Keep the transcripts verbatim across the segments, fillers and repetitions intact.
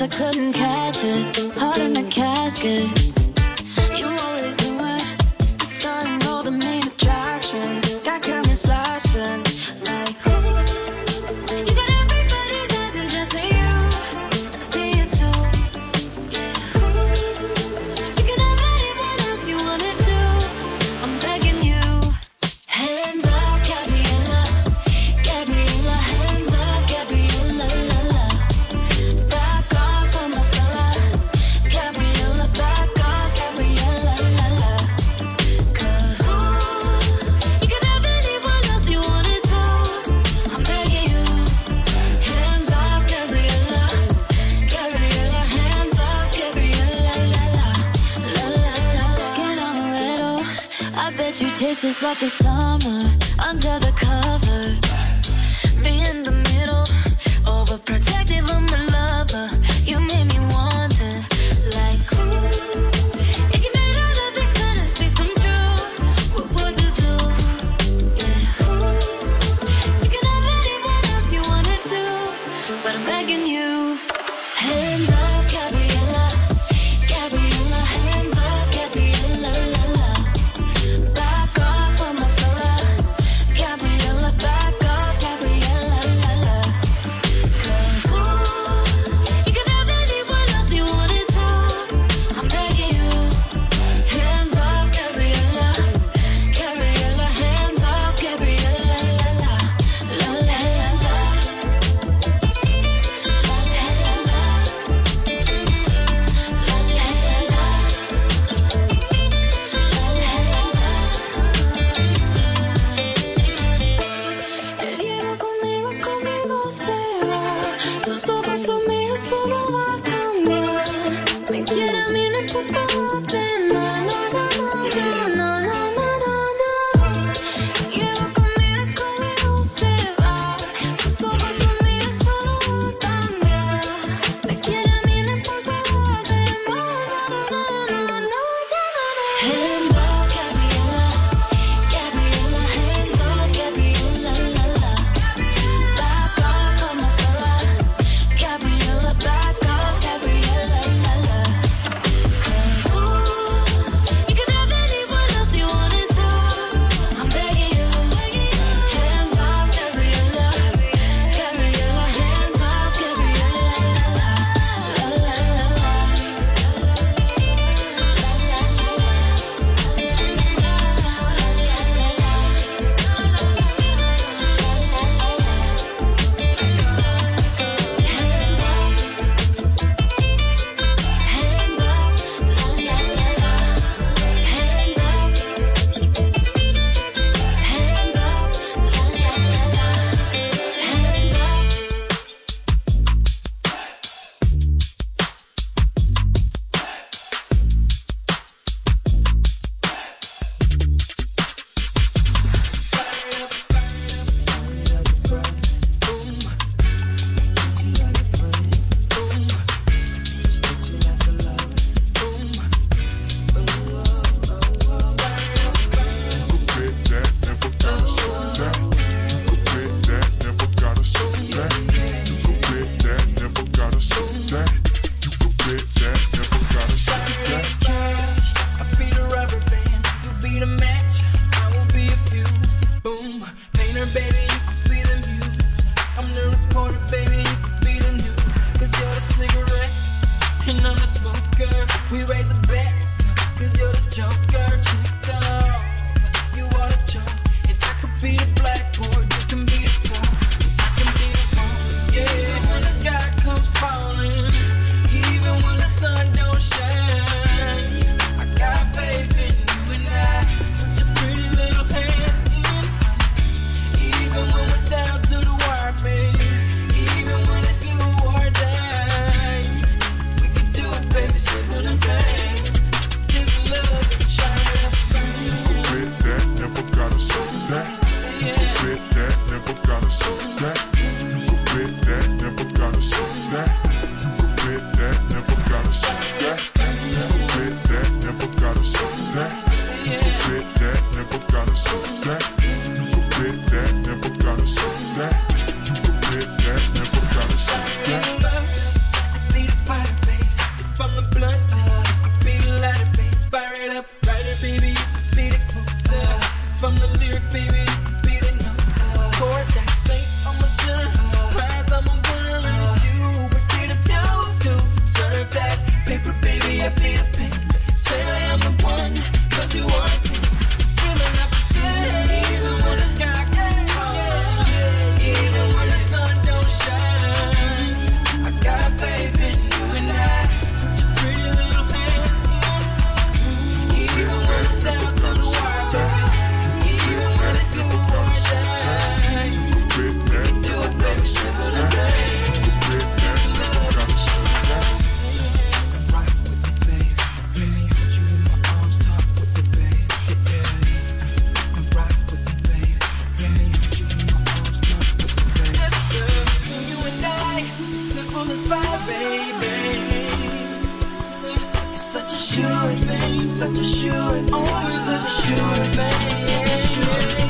I couldn't catch it. Heart in the casket. You always knew it. The start and all the main attraction. Got cameras flashing like ooh. You got everybody's eyes and just me you. I see it too. Yeah. Ooh. You can have anyone else you wanna do. I'm begging you. Hands up, Gabriella. Gabriella, hands up, Gabriella, la la. Back off from my fella. Gabriella, back off, Gabriella, la la. Cause ooh, you can have anyone else you wanna do. I'm begging you. Hands off, Gabriella. Gabriella, hands off, Gabriella, la la. La la la. Skin amaretto. I bet you taste just like the summer under the covers. Me in the middle, overprotective of my lover. You made me want it, like ooh. If you made all of these fantasies come true, what would you do? Yeah, ooh. You can have anyone else you wanna do, but I'm begging you. Hands up, Gabriella. Gabriella, hands up, Gabriella, la la. Back off from my fella. Gabriella, back off, Gabriella, la la. Cause ooh, you can have anyone else you wanna do. I'm begging you. Hands off, Gabriella. Gabriella, hands off, Gabriella, la la. La la, hands up. Hands up. La la, hands up. El hielo conmigo, conmigo se va. Sus ojos son míos, solo va a cambiar. Me quiere a mí, no importa lo demás. No, no, no, no, no, no, no, no. El hielo conmigo, conmigo se va. Sus ojos son míos, solo va a cambiar. Me quiere a mí, no importa lo demás. No, no, no, no, no, no, no. Hands up, Gabriella. Gabriella, hands up, Gabriella, la la. Back off from my fella. Gabriella, back off, Gabriella, la la. Cause ooh, you can have anyone else you wanna do. I'm begging you. Hands off, Gabriella. Gabriella, hands off, Gabriella, la la. La la la la. Baby, slip on the thing. Still love. sure, always a sure thing.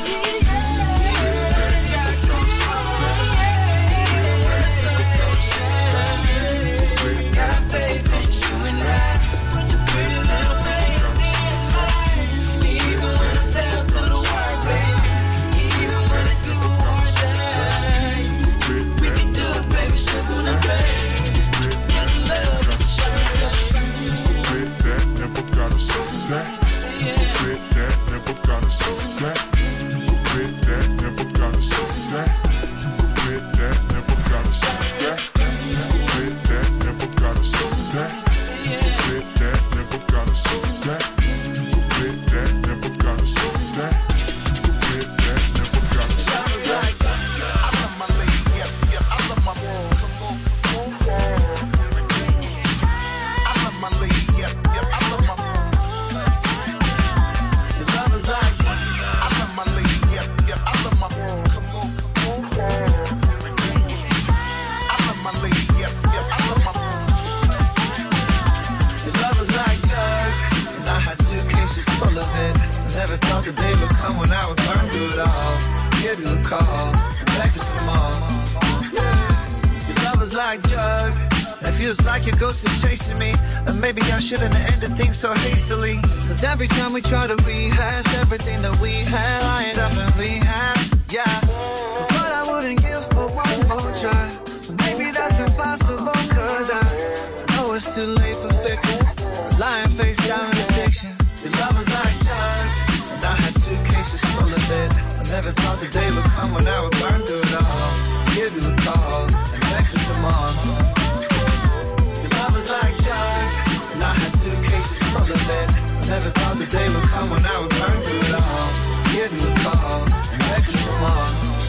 Every time we try to rehash everything that we had, I end up in rehab, yeah. But I wouldn't give for one more try. Maybe that's impossible, cause I know it's too late for fiction. Lying face down in addiction. Your love is like drugs, and I had suitcases full of it. I never thought the day would come when I would burn through it all. Give you a call, and beg for some more. Your love is like drugs, and I had suitcases full of it. Never thought the day would come when I would burn through it all. Give you a call and beg for some more.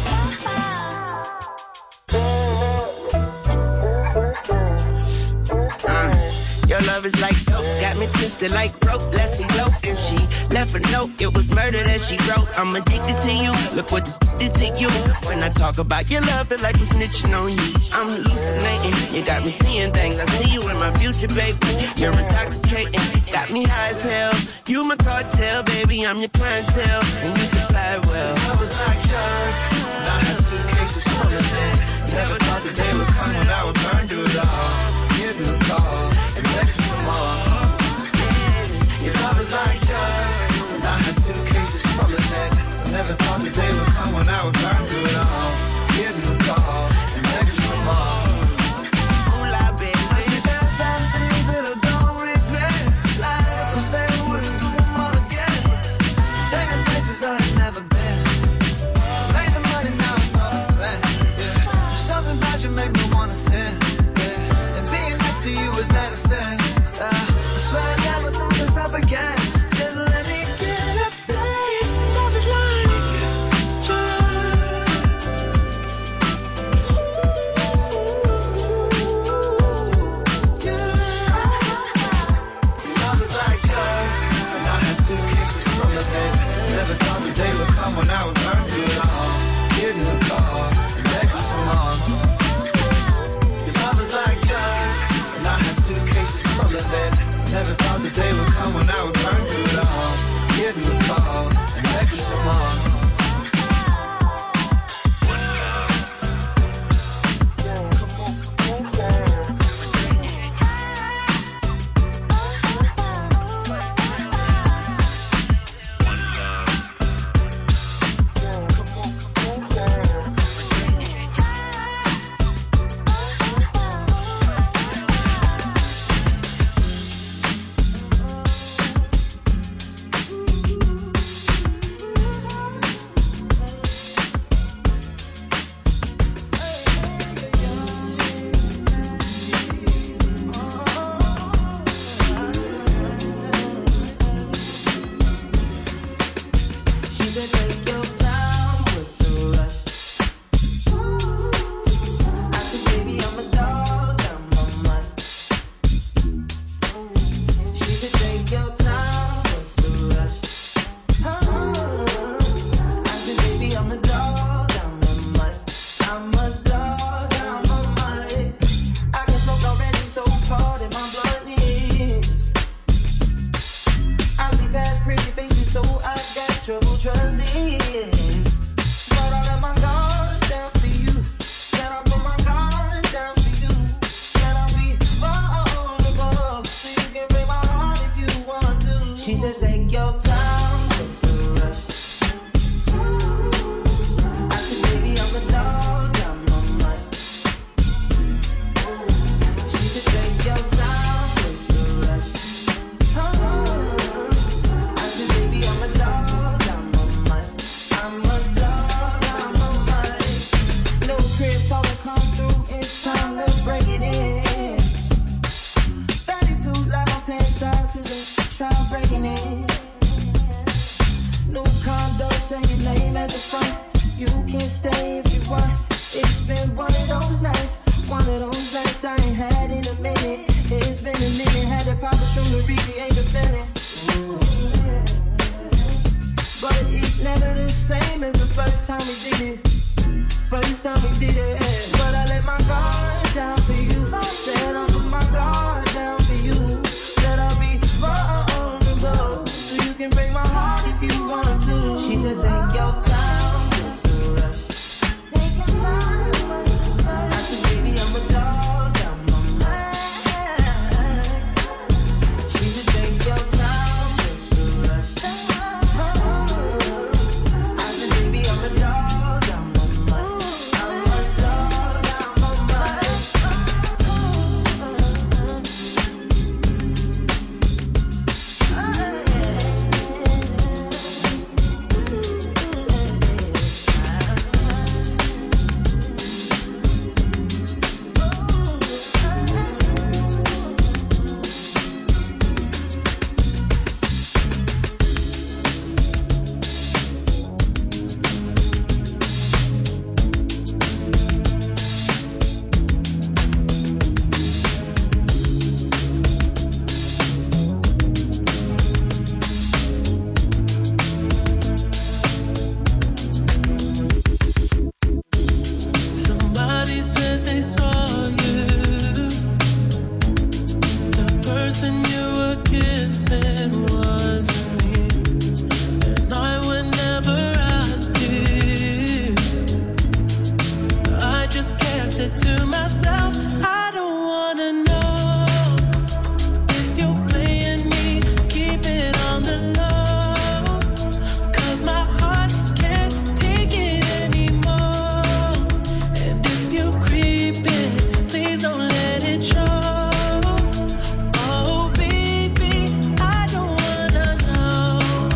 Uh, your love is like dope, got me twisted like rope. Let's elope. If she left a note, it was murder that she wrote. I'm addicted to you, look what this did to you. When I talk about your love, feel like I'm snitching on you. I'm hallucinating, you got me seeing things. I see you in my future, baby. You're intoxicating, got me high as hell. You my cartel, baby, I'm your clientele, and you supply well. Love is like drugs, and I had suitcases full of it. Never thought the day would come when I would burn through it all. Give you a call and beg for some more. Your love is like drugs, and I had suitcases full of it. Never thought the day would come when I would burn through it all. Give you a call and beg for some more. said take your time, what's the rush? I said baby I'm a dog, I'm a mutt. She said take your time, what's the rush? Oh, I said baby I'm a dog, I'm a mutt. I'm a dog, I'm a mutt. No crib told her come through, it's time to break it in. thirty-two like my pants size, cause they try breaking in. New condo, say your name at the front. You can stay if you want. It's been one of those nights, one of those nights I ain't had in a minute. It's been a minute, had to pop a soon to recreate the feeling. But it's never the same as the first time we did it. First time we did it. But I let my guard down for you. Said I'll put my guard down for you. Said I'll be vulnerable, so you can break my heart if you want to. She said take your time, what's the rush? Take your time, what's the rush? I said baby I'm a dog, I'm a man. She said take your time, what's the rush? I said baby I'm a dog, I'm a man. I'm a dog, I'm a man. Somebody said they saw you. The person you were kissing wasn't me, and I would never ask you. I just kept it to myself. I don't wanna know if you're playing me. Keep it on the low, 'cause my heart can't take it anymore. And if you creep it, please don't let it show. Oh baby, I don't wanna know.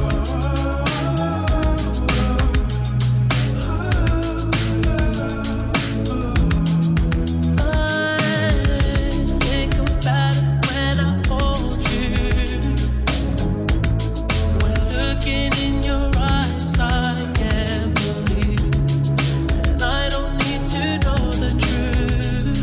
I think about it when I hold you. When looking in your eyes, I can't believe. And I don't need to know the truth.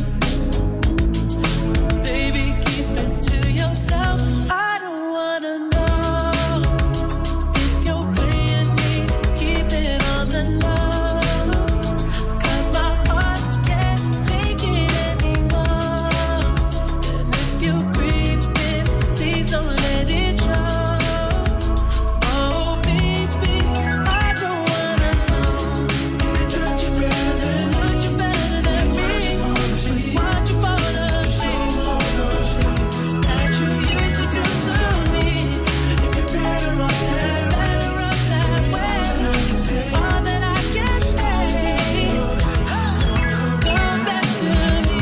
Baby, keep it to yourself. I don't wanna know if you're playing me. Keep it on the low, 'cause my heart can't take it anymore. And if you creep it, please don't let it show. Oh baby, I don't wanna know. Did it touch you better than touch you better than me? Watch you fall asleep that you used to do to me. If you're better off that, better off that way. All that I can say, come back to me.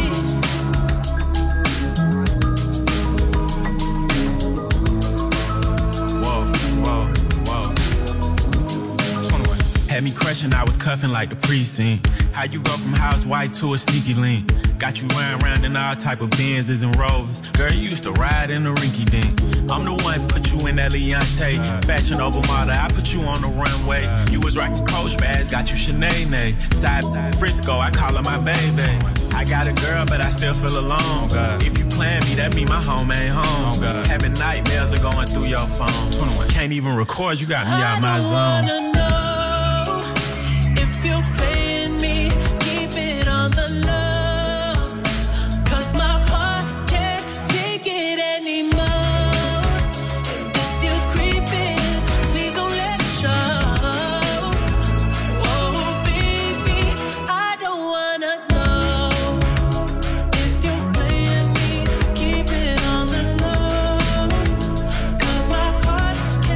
Whoa, whoa, whoa. twenty-one. Had me crushing, I was cuffing like the precinct. How you go from housewife to a sneaky link? Got you riding around in all type of Benzes and Rovers. Girl, you used to ride in the rinky dink. I'm the one put you in that Leontay. Fashion over model, I put you on the runway. You was rocking Coach bags, got you Sinead. Side Frisco, I call her my baby. I got a girl, but I still feel alone. If you plan me, that mean my home ain't home. Having nightmares are going through your phone. twenty-one. Can't even record, you got me out my zone. I don't wanna know if you're playing me. Keep it on the low, 'cause my heart can't take it anymore. And if you creep in, please don't let it show. Oh baby, I don't wanna know if you're playing me. Keep it on the low, 'cause my heart can't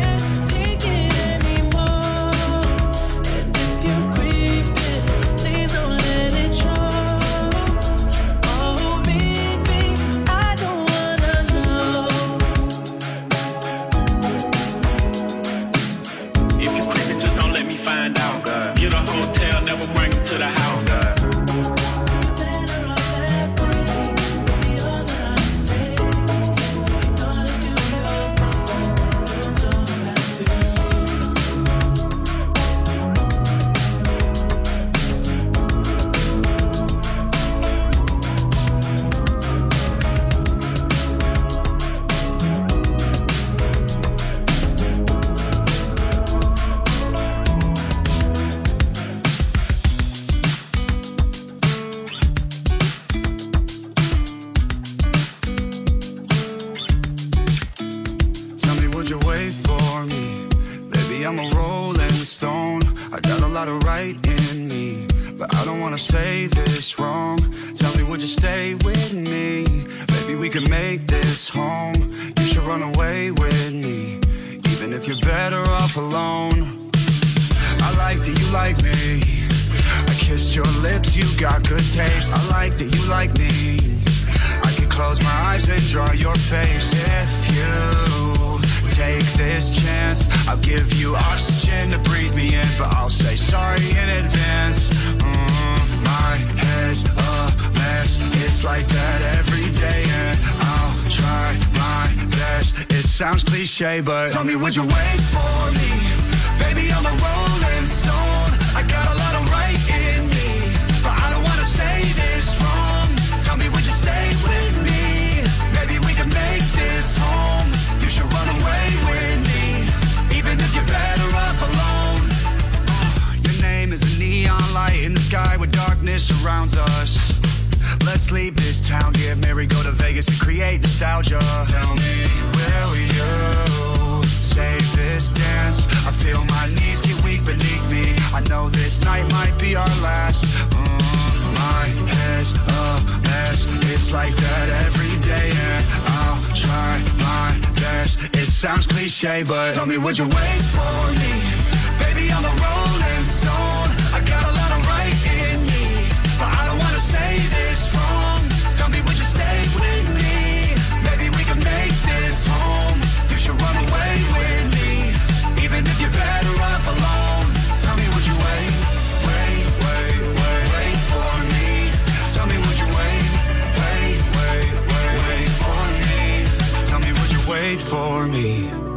Baby, I'm a rolling stone. I got a lot of right in me, but I don't wanna say this wrong. Tell me, would you stay with me? Maybe we could make this home. You should run away with me, even if you're better off alone. I like that you like me. I kissed your lips, you got good taste. I like that you like me. I could close my eyes and draw your face. If you take this chance, I'll give you oxygen to breathe me in, but I'll say sorry in advance. Mm, my head's a mess. It's like that every day, and I'll try my best. It sounds cliche, but tell me, would you wait for me? Baby, I'm a rolling stone. I got a lot of right in me, but I don't wanna say this wrong. Tell me, would you stay with me? Maybe we can make this home. You should run away with me, even if you're better off alone. Your name is a neon light in the sky where darkness surrounds us. Let's leave this town, get married, go to Vegas and create nostalgia. Tell me, will you save this dance? I feel my knees get weak beneath me. I know this night might be our last. Mm, my head's a mess. It's like that every day, and I'll try my best. It sounds cliche, but tell me, would you wait for me? Baby, I'm a rolling stone. I got a lot of right in me, but I don't wanna say this wrong. Tell me, would you stay with me? Maybe we can make this home. You should run away with me, even if you're better off alone. Tell me, would you wait, wait, wait, wait, wait for me? Tell me, would you wait, wait, wait, wait, wait for me? Tell me, would you wait for me?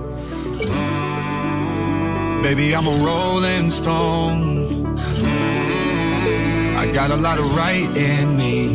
Mm, baby, I'm a rolling stone. Mm, I got a lot of right in me,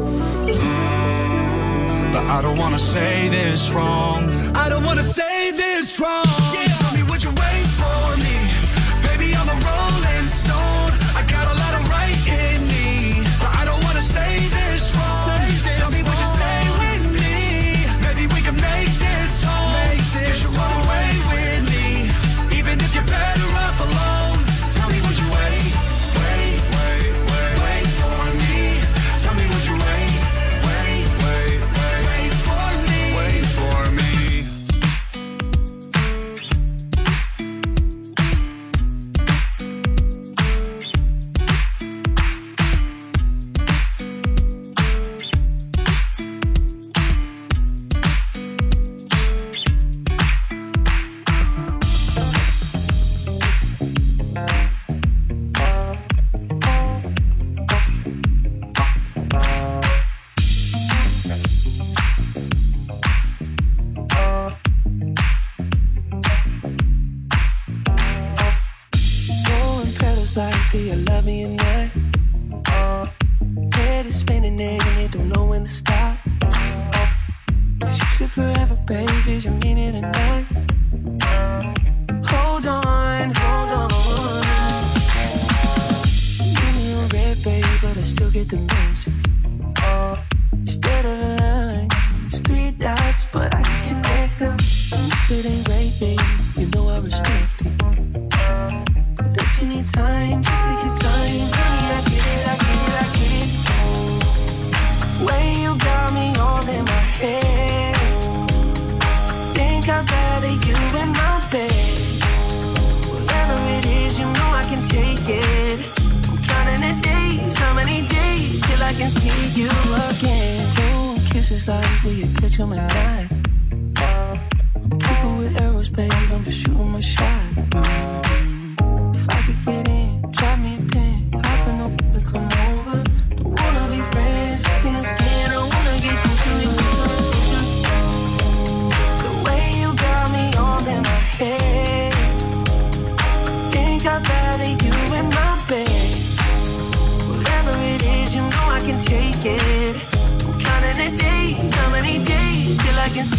mm, but I don't wanna say this wrong. I don't wanna say this wrong. Yeah. Tell me, would you wait for me? Baby, I'm a rolling stone. I got a lot of right in me, but I don't wanna say this wrong. Say this Tell me, wrong. Would you stay with me? Maybe we can make this home. Make this you should run away with me, even if you're better off alone. Tell me, would you wait, wait, wait, wait, wait for me? Tell me, would you wait, wait, wait, wait, wait for me? Wait for me. Like, do you love me or not? Head is spinning and it don't know when to stop. If you said forever, baby, did you mean it or not? Hold on, hold on. Give me a red, baby, but I still get the message. Instead of a line, it's three dots, but I can connect them. If it ain't right, baby, you know I respect it. If you need time, just take your time. Honey, I get it, I get it, I get it. Way you got me all in my head. Think I'd rather you in my bed. Whatever it is, you know I can take it. I'm counting the days, how many days till I can see you again. Ooh, kisses like will you catch 'em at night? I'm keeping with arrows, babe, I'm just shooting my shot. If I could get in, drop me a pin, hop in up and come over. Don't wanna be friends, skin to skin, I wanna get closer and closer and closer. The way you got me all in my head. Think I'd rather you in my bed. Whatever it is, you know I can take it. I'm counting the days, how many days till I can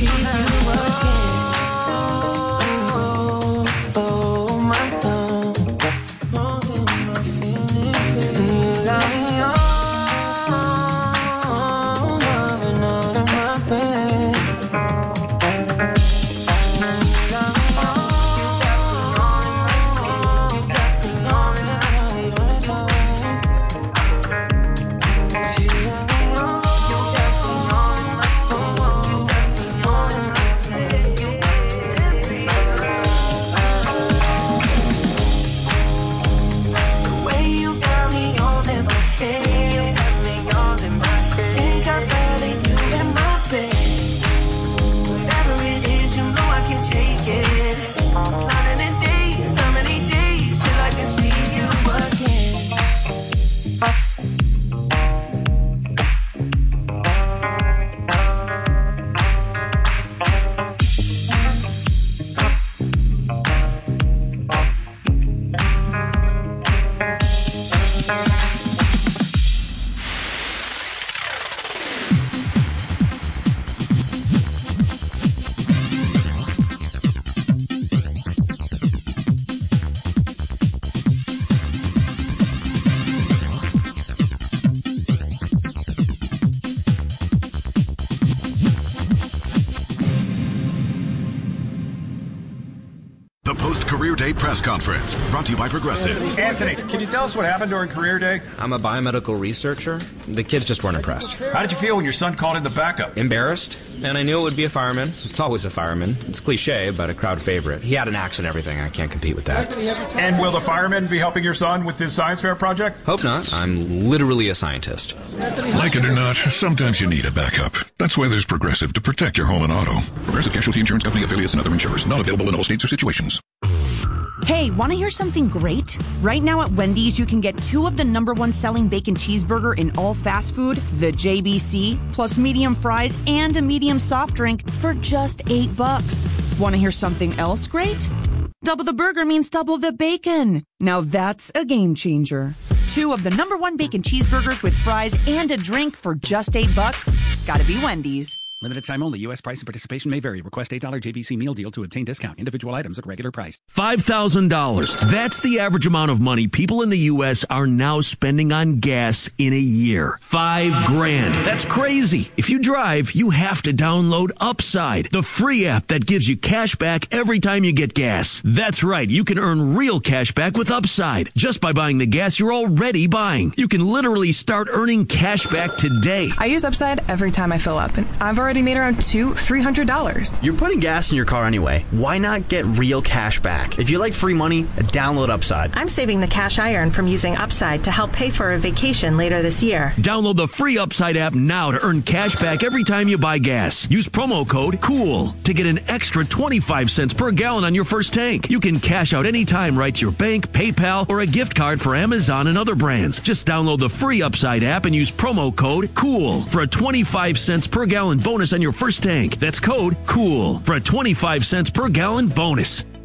The post-career day press conference, brought to you by Progressive. Anthony, can you tell us what happened during career day? I'm a biomedical researcher. The kids just weren't impressed. How did you feel when your son called in the backup? Embarrassed, and I knew it would be a fireman. It's always a fireman. It's cliche, but a crowd favorite. He had an axe and everything. I can't compete with that. And will the fireman be helping your son with his science fair project? Hope not. I'm literally a scientist. Like it or not, sometimes you need a backup. That's why there's Progressive to protect your home and auto. Progressive Casualty Insurance Company affiliates and other insurers. Not available in all states or situations. Hey, want to hear something great? Right now at Wendy's, you can get two of the number one selling bacon cheeseburger in all fast food, the J B C, plus medium fries and a medium soft drink for just eight bucks. Want to hear something else great? Double the burger means double the bacon. Now that's a game changer. Two of the number one bacon cheeseburgers with fries and a drink for just eight bucks. Gotta be Wendy's. Limited time only. U S price and participation may vary. Request eight dollars J B C meal deal to obtain discount. Individual items at regular price. five thousand dollars. That's the average amount of money people in the U S are now spending on gas in a year. Five grand. That's crazy. If you drive, you have to download Upside, the free app that gives you cash back every time you get gas. That's right. You can earn real cash back with Upside just by buying the gas you're already buying. You can literally start earning cash back today. I use Upside every time I fill up, and I've already made around two, three hundred dollars. You're putting gas in your car anyway. Why not get real cash back? If you like free money, download Upside. I'm saving the cash I earn from using Upside to help pay for a vacation later this year. Download the free Upside app now to earn cash back every time you buy gas. Use promo code COOL to get an extra twenty-five cents per gallon on your first tank. You can cash out anytime right to your bank, PayPal, or a gift card for Amazon and other brands. Just download the free Upside app and use promo code COOL for a twenty-five cents per gallon bonus on your first tank. That's code COOL for a twenty-five cents per gallon bonus.